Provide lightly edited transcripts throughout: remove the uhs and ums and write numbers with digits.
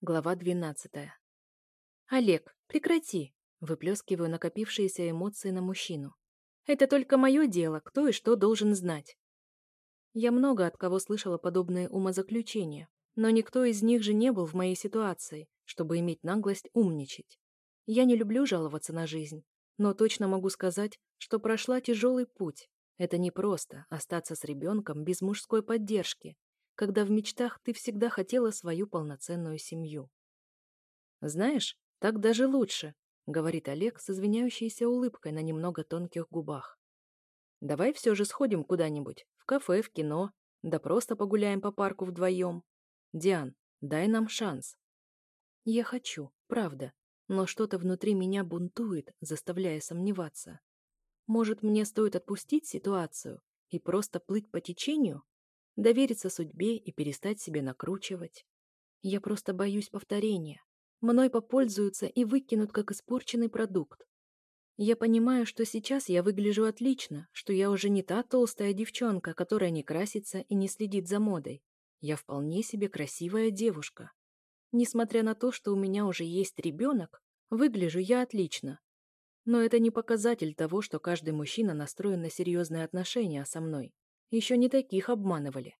Глава 12. «Олег, прекрати!» Выплескиваю накопившиеся эмоции на мужчину. «Это только мое дело, кто и что должен знать». Я много от кого слышала подобные умозаключения, но никто из них же не был в моей ситуации, чтобы иметь наглость умничать. Я не люблю жаловаться на жизнь, но точно могу сказать, что прошла тяжелый путь. Это непросто остаться с ребенком без мужской поддержки, когда в мечтах ты всегда хотела свою полноценную семью. «Знаешь, так даже лучше», — говорит Олег с извиняющейся улыбкой на немного тонких губах. «Давай все же сходим куда-нибудь, в кафе, в кино, да просто погуляем по парку вдвоем. Диан, дай нам шанс». Я хочу, правда, но что-то внутри меня бунтует, заставляя сомневаться. Может, мне стоит отпустить ситуацию и просто плыть по течению, довериться судьбе и перестать себе накручивать? Я просто боюсь повторения. Мной попользуются и выкинут как испорченный продукт. Я понимаю, что сейчас я выгляжу отлично, что я уже не та толстая девчонка, которая не красится и не следит за модой. Я вполне себе красивая девушка. Несмотря на то, что у меня уже есть ребенок, выгляжу я отлично. Но это не показатель того, что каждый мужчина настроен на серьезные отношения со мной. Еще не таких обманывали.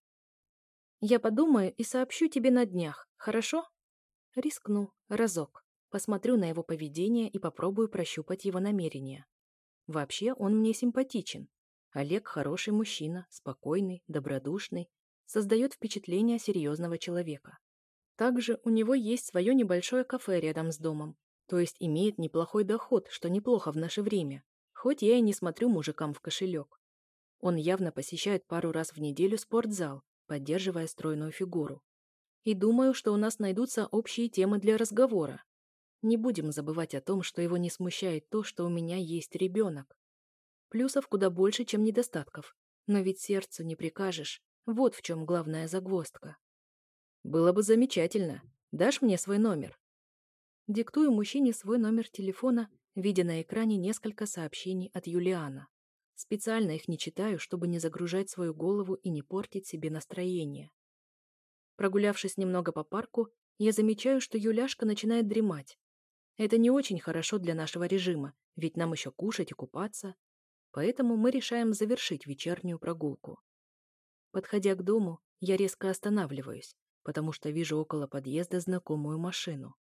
Я подумаю и сообщу тебе на днях, хорошо? Рискну. Разок. Посмотрю на его поведение и попробую прощупать его намерения. Вообще, он мне симпатичен. Олег хороший мужчина, спокойный, добродушный, создает впечатление серьезного человека. Также у него есть свое небольшое кафе рядом с домом, то есть имеет неплохой доход, что неплохо в наше время, хоть я и не смотрю мужикам в кошелек. Он явно посещает пару раз в неделю спортзал, поддерживая стройную фигуру. И думаю, что у нас найдутся общие темы для разговора. Не будем забывать о том, что его не смущает то, что у меня есть ребенок. Плюсов куда больше, чем недостатков. Но ведь сердцу не прикажешь. Вот в чем главная загвоздка. Было бы замечательно. Дашь мне свой номер? Диктую мужчине свой номер телефона, видя на экране несколько сообщений от Юлиана. Специально их не читаю, чтобы не загружать свою голову и не портить себе настроение. Прогулявшись немного по парку, я замечаю, что Юляшка начинает дремать. Это не очень хорошо для нашего режима, ведь нам еще кушать и купаться. Поэтому мы решаем завершить вечернюю прогулку. Подходя к дому, я резко останавливаюсь, потому что вижу около подъезда знакомую машину.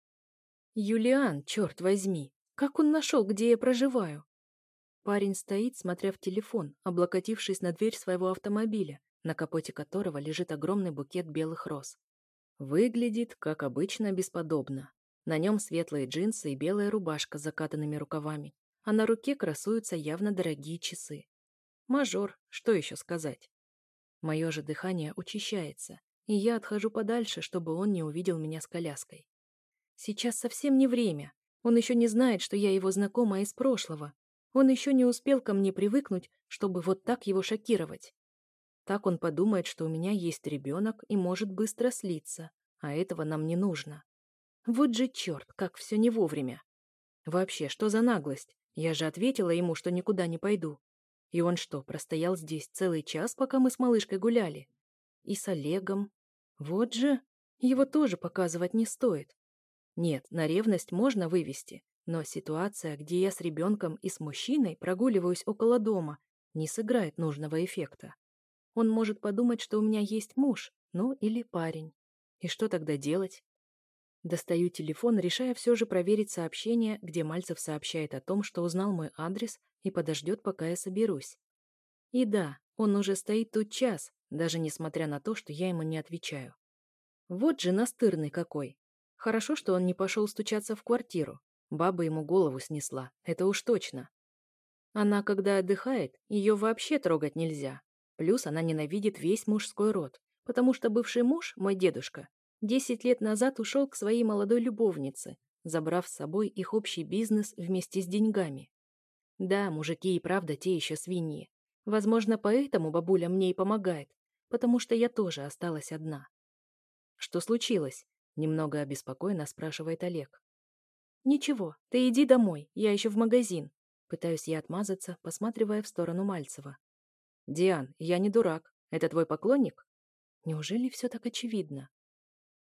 Юлиан, черт возьми, как он нашел, где я проживаю? Парень стоит, смотря в телефон, облокотившись на дверь своего автомобиля, на капоте которого лежит огромный букет белых роз. Выглядит, как обычно, бесподобно. На нем светлые джинсы и белая рубашка с закатанными рукавами, а на руке красуются явно дорогие часы. Мажор, что еще сказать? Мое же дыхание учащается, и я отхожу подальше, чтобы он не увидел меня с коляской. Сейчас совсем не время. Он еще не знает, что я его знакомая из прошлого. Он еще не успел ко мне привыкнуть, чтобы вот так его шокировать. Так он подумает, что у меня есть ребенок и может быстро слиться, а этого нам не нужно. Вот же черт, как все не вовремя. Вообще, что за наглость? Я же ответила ему, что никуда не пойду. И он что, простоял здесь целый час, пока мы с малышкой гуляли? И с Олегом. Вот же, его тоже показывать не стоит. Нет, на ревность можно вывести, но ситуация, где я с ребенком и с мужчиной прогуливаюсь около дома, не сыграет нужного эффекта. Он может подумать, что у меня есть муж, ну или парень. И что тогда делать? Достаю телефон, решая все же проверить сообщение, где Мальцев сообщает о том, что узнал мой адрес и подождет, пока я соберусь. И да, он уже стоит тут час, даже несмотря на то, что я ему не отвечаю. Вот же настырный какой. Хорошо, что он не пошел стучаться в квартиру. Баба ему голову снесла, это уж точно. Она, когда отдыхает, ее вообще трогать нельзя. Плюс она ненавидит весь мужской род, потому что бывший муж, мой дедушка, 10 лет назад ушел к своей молодой любовнице, забрав с собой их общий бизнес вместе с деньгами. Да, мужики и правда те еще свиньи. Возможно, поэтому бабуля мне и помогает, потому что я тоже осталась одна. «Что случилось?» — немного обеспокоенно спрашивает Олег. «Ничего, ты иди домой, я еще в магазин». Пытаюсь я отмазаться, посматривая в сторону Мальцева. «Диан, я не дурак. Это твой поклонник?» Неужели все так очевидно?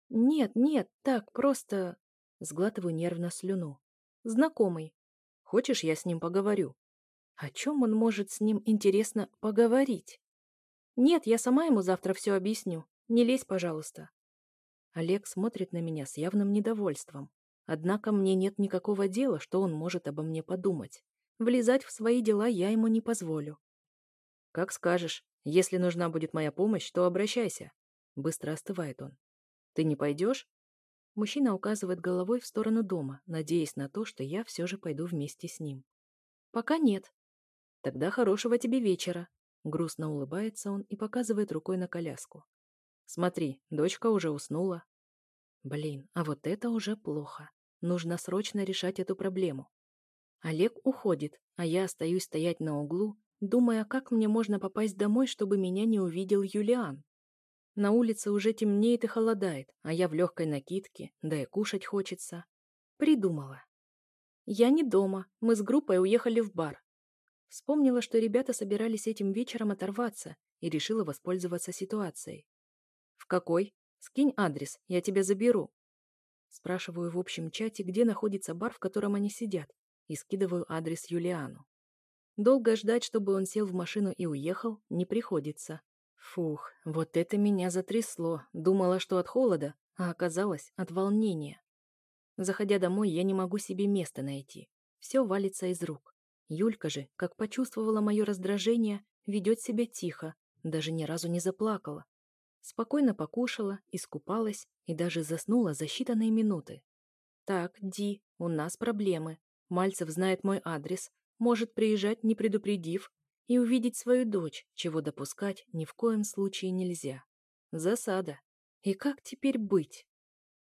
Нет, нет, так, просто... Сглатываю нервно слюну. Знакомый. Хочешь, я с ним поговорю? О чем он может с ним, интересно, поговорить? Нет, я сама ему завтра все объясню. Не лезь, пожалуйста. Олег смотрит на меня с явным недовольством. Однако мне нет никакого дела, что он может обо мне подумать. Влезать в свои дела я ему не позволю. Как скажешь. Если нужна будет моя помощь, то обращайся. Быстро остывает он. Ты не пойдешь? Мужчина указывает головой в сторону дома, надеясь на то, что я все же пойду вместе с ним. Пока нет. Тогда хорошего тебе вечера. Грустно улыбается он и показывает рукой на коляску. Смотри, дочка уже уснула. Блин, а вот это уже плохо. Нужно срочно решать эту проблему. Олег уходит, а я остаюсь стоять на углу, думая, как мне можно попасть домой, чтобы меня не увидел Юлиан. На улице уже темнеет и холодает, а я в легкой накидке, да и кушать хочется. Придумала. Я не дома, мы с группой уехали в бар. Вспомнила, что ребята собирались этим вечером оторваться, и решила воспользоваться ситуацией. «В какой? Скинь адрес, я тебя заберу». Спрашиваю в общем чате, где находится бар, в котором они сидят, и скидываю адрес Юлиану. Долго ждать, чтобы он сел в машину и уехал, не приходится. Фух, вот это меня затрясло. Думала, что от холода, а оказалось от волнения. Заходя домой, я не могу себе места найти. Все валится из рук. Юлька же, как почувствовала мое раздражение, ведет себя тихо, даже ни разу не заплакала. Спокойно покушала, искупалась и даже заснула за считанные минуты. Так, Ди, у нас проблемы. Мальцев знает мой адрес, может приезжать, не предупредив, и увидеть свою дочь, чего допускать ни в коем случае нельзя. Засада. И как теперь быть?